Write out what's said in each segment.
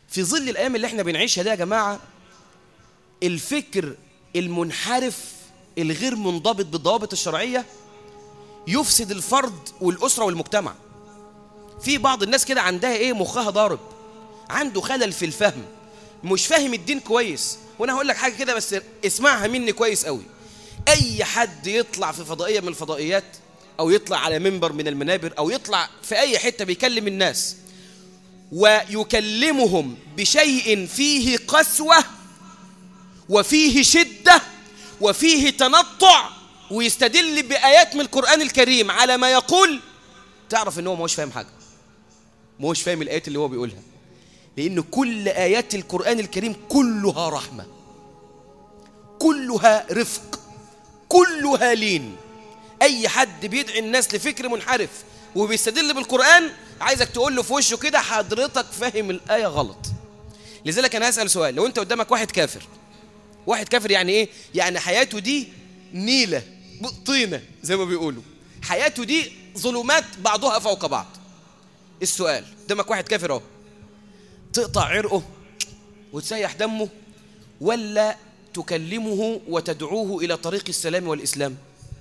في ظل الأيام اللي احنا بنعيشها ده يا جماعة، الفكر المنحرف الغير منضبط بالضوابط الشرعية يفسد الفرد والأسرة والمجتمع. في بعض الناس كده عندها ايه، مخها ضارب، عنده خلل في الفهم، مش فاهم الدين كويس. وانا هقول لك حاجة كده بس اسمعها مني كويس قوي. اي حد يطلع في فضائية من الفضائيات، او يطلع على منبر من المنابر، او يطلع في اي حتة بيكلم الناس ويكلمهم بشيء فيه قسوة وفيه شدة وفيه تنطع، ويستدل بآيات من القرآن الكريم على ما يقول، تعرف انه مش فاهم حاجة، مش فاهم الآيات اللي هو بيقولها. لأن كل آيات القرآن الكريم كلها رحمة، كلها رفق، كلها لين. أي حد بيدعي الناس لفكر منحرف وبيستدل بالقرآن، عايزك تقول له في وشه كده حضرتك فاهم الآية غلط. لذلك أنا هسأل سؤال، لو أنت قدامك واحد كافر، واحد كافر يعني إيه؟ يعني حياته دي نيلة طينة زي ما بيقولوا، حياته دي ظلمات بعضها فوق بعض. السؤال، قدامك واحد كافر اهو، تقطع عرقه وتسيح دمه، ولا تكلمه وتدعوه إلى طريق السلام والإسلام؟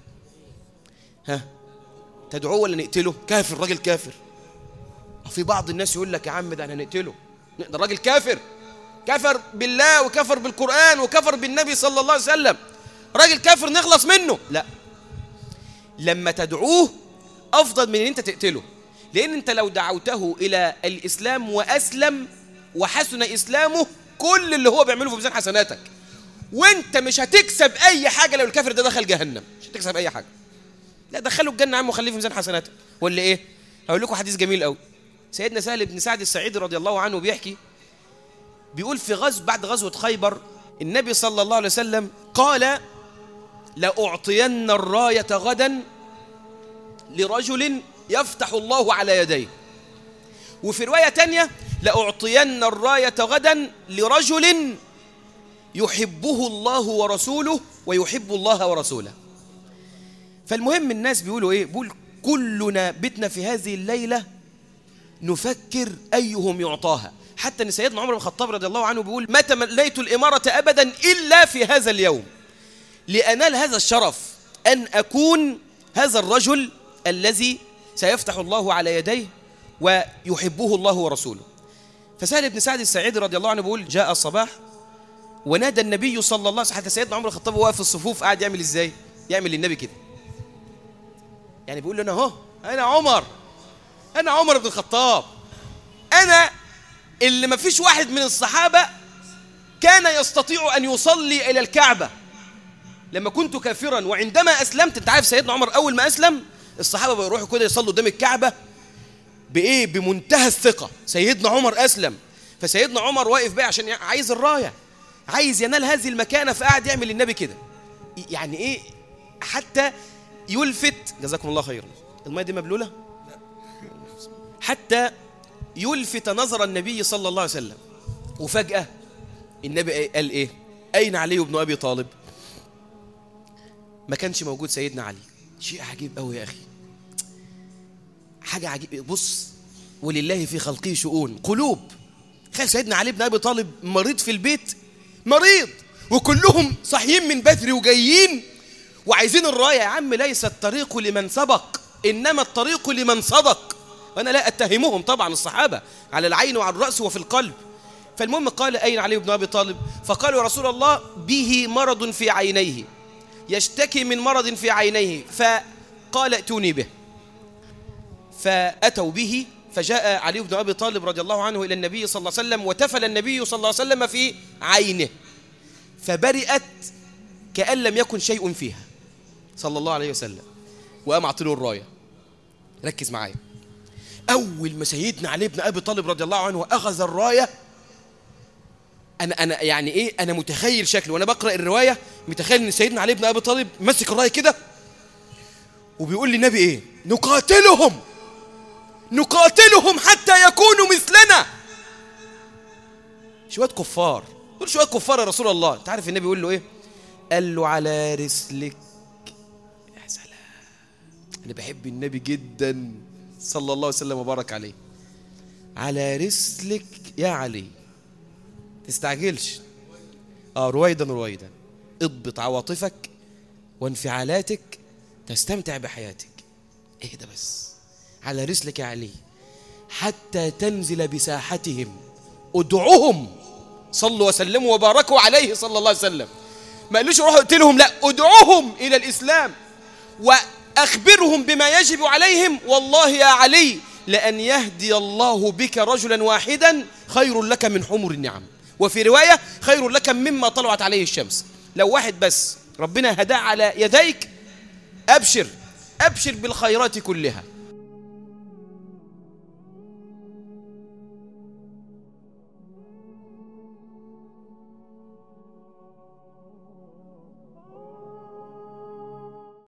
ها، تدعوه ولا نقتله؟ كافر، راجل كافر. في بعض الناس يقول لك يا عم ده انا نقتله، ده الراجل كافر، كفر بالله وكفر بالقرآن وكفر بالنبي صلى الله عليه وسلم، راجل كافر نخلص منه. لا، لما تدعوه أفضل من ان انت تقتله. لأن انت لو دعوته إلى الإسلام وأسلم وحسن إسلامه، كل اللي هو بيعمله في ميزان حسناتك، وانت مش هتكسب أي حاجة. لو الكافر ده دخل جهنم مش هتكسب أي حاجة، لا دخله الجنة يا عم وخليه في ميزان حسناتك. ولا إيه؟ هقول لكم حديث جميل قوي. سيدنا سهل بن سعد الساعدي رضي الله عنه بيحكي، بيقول في غزو بعد غزوة خيبر، النبي صلى الله عليه وسلم قال: لأعطين الراية غدا لرجل يفتح الله على يديه. وفي رواية تانية: لأعطين الراية غدا لرجل يحبه الله ورسوله ويحب الله ورسوله. فالمهم الناس بيقولوا ايه؟ بيقول كلنا بتنا في هذه الليلة نفكر أيهم يعطاها. حتى ان سيدنا عمر بن الخطاب رضي الله عنه بيقول: ما تمنيت الإمارة أبدا إلا في هذا اليوم، لأنال هذا الشرف أن أكون هذا الرجل الذي سيفتح الله على يديه ويحبه الله ورسوله. فسهل بن سعد الساعدي رضي الله عنه بيقول: جاء الصباح ونادى النبي صلى الله عليه وسلم. حتى سيدنا عمر بن الخطاب واقف في الصفوف قاعد يعمل ازاي؟ يعمل للنبي كده، يعني بيقول له: انا اهو، انا عمر بن الخطاب، انا اللي ما فيش واحد من الصحابة كان يستطيع ان يصلي الى الكعبة لما كنت كافرا، وعندما اسلمت. انت عارف سيدنا عمر اول ما اسلم الصحابة بيروحوا كده يصلوا قدام الكعبة بايه؟ بمنتهى الثقة. سيدنا عمر اسلم، فسيدنا عمر واقف بقى عشان عايز الراية، عايز ينال هذه المكانة، فقاعد يعمل للنبي كده، يعني ايه؟ حتى يلفت، جزاكم الله خيرا، المية دي مبلولة، حتى يلفت نظر النبي صلى الله عليه وسلم. وفجأة النبي قال ايه؟ اين علي بن ابي طالب؟ ما كانش موجود سيدنا علي. شيء عجيب قوي يا اخي، حاجة عجيب. بص، ولله في خلقه شؤون قلوب. تخيل سيدنا علي بن ابي طالب مريض في البيت، مريض، وكلهم صاحيين من بدري وجايين وعايزين الراية. يا عم ليس الطريق لمن سبق، إنما الطريق لمن صدق. وأنا لا أتهمهم طبعا، الصحابة على العين وعلى الرأس وفي القلب. فالمهم قال: أين علي بن أبي طالب؟ فقالوا: يا رسول الله به مرض في عينيه، يشتكي من مرض في عينيه. فقال: ائتوني به. فأتوا به، فجاء علي بن أبي طالب رضي الله عنه إلى النبي صلى الله عليه وسلم، وتفل النبي صلى الله عليه وسلم في عينه فبرئت كأن لم يكن شيء فيها صلى الله عليه وسلم، وقام عطيله الراية. ركز معايا، أول ما سيدنا علي بن أبي طالب رضي الله عنه أخذ الراية، أنا يعني إيه، أنا متخيل شكله وأنا بقرأ الرواية، متخيل إن سيدنا علي بن أبي طالب مسك الراية كده وبيقول للنبي إيه؟ نقاتلهم حتى يكونوا مثلنا. شوية كفار، قول شوية كفار يا رسول الله. أنت عارف النبي يقول له إيه؟ قال له: على رسلك. يا سلام، أنا بحب النبي جدا صلى الله عليه وسلم وبارك عليه. على رسلك يا علي، تستعجلش. رويدا رويدا. اضبط عواطفك وانفعالاتك تستمتع بحياتك. اهدى بس على رسلك يا علي حتى تنزل بساحتهم. ادعوهم، صلوا وسلموا وباركوا عليه صلى الله عليه وسلم. ما قالوش روحوا اقتلهم، لا، ادعوهم إلى الإسلام وأخبرهم بما يجب عليهم. والله يا علي لأن يهدي الله بك رجلا واحدا خير لك من حمر النعم، وفي رواية خير لك مما طلعت عليه الشمس. لو واحد بس ربنا هداه على يديك أبشر، أبشر بالخيرات كلها.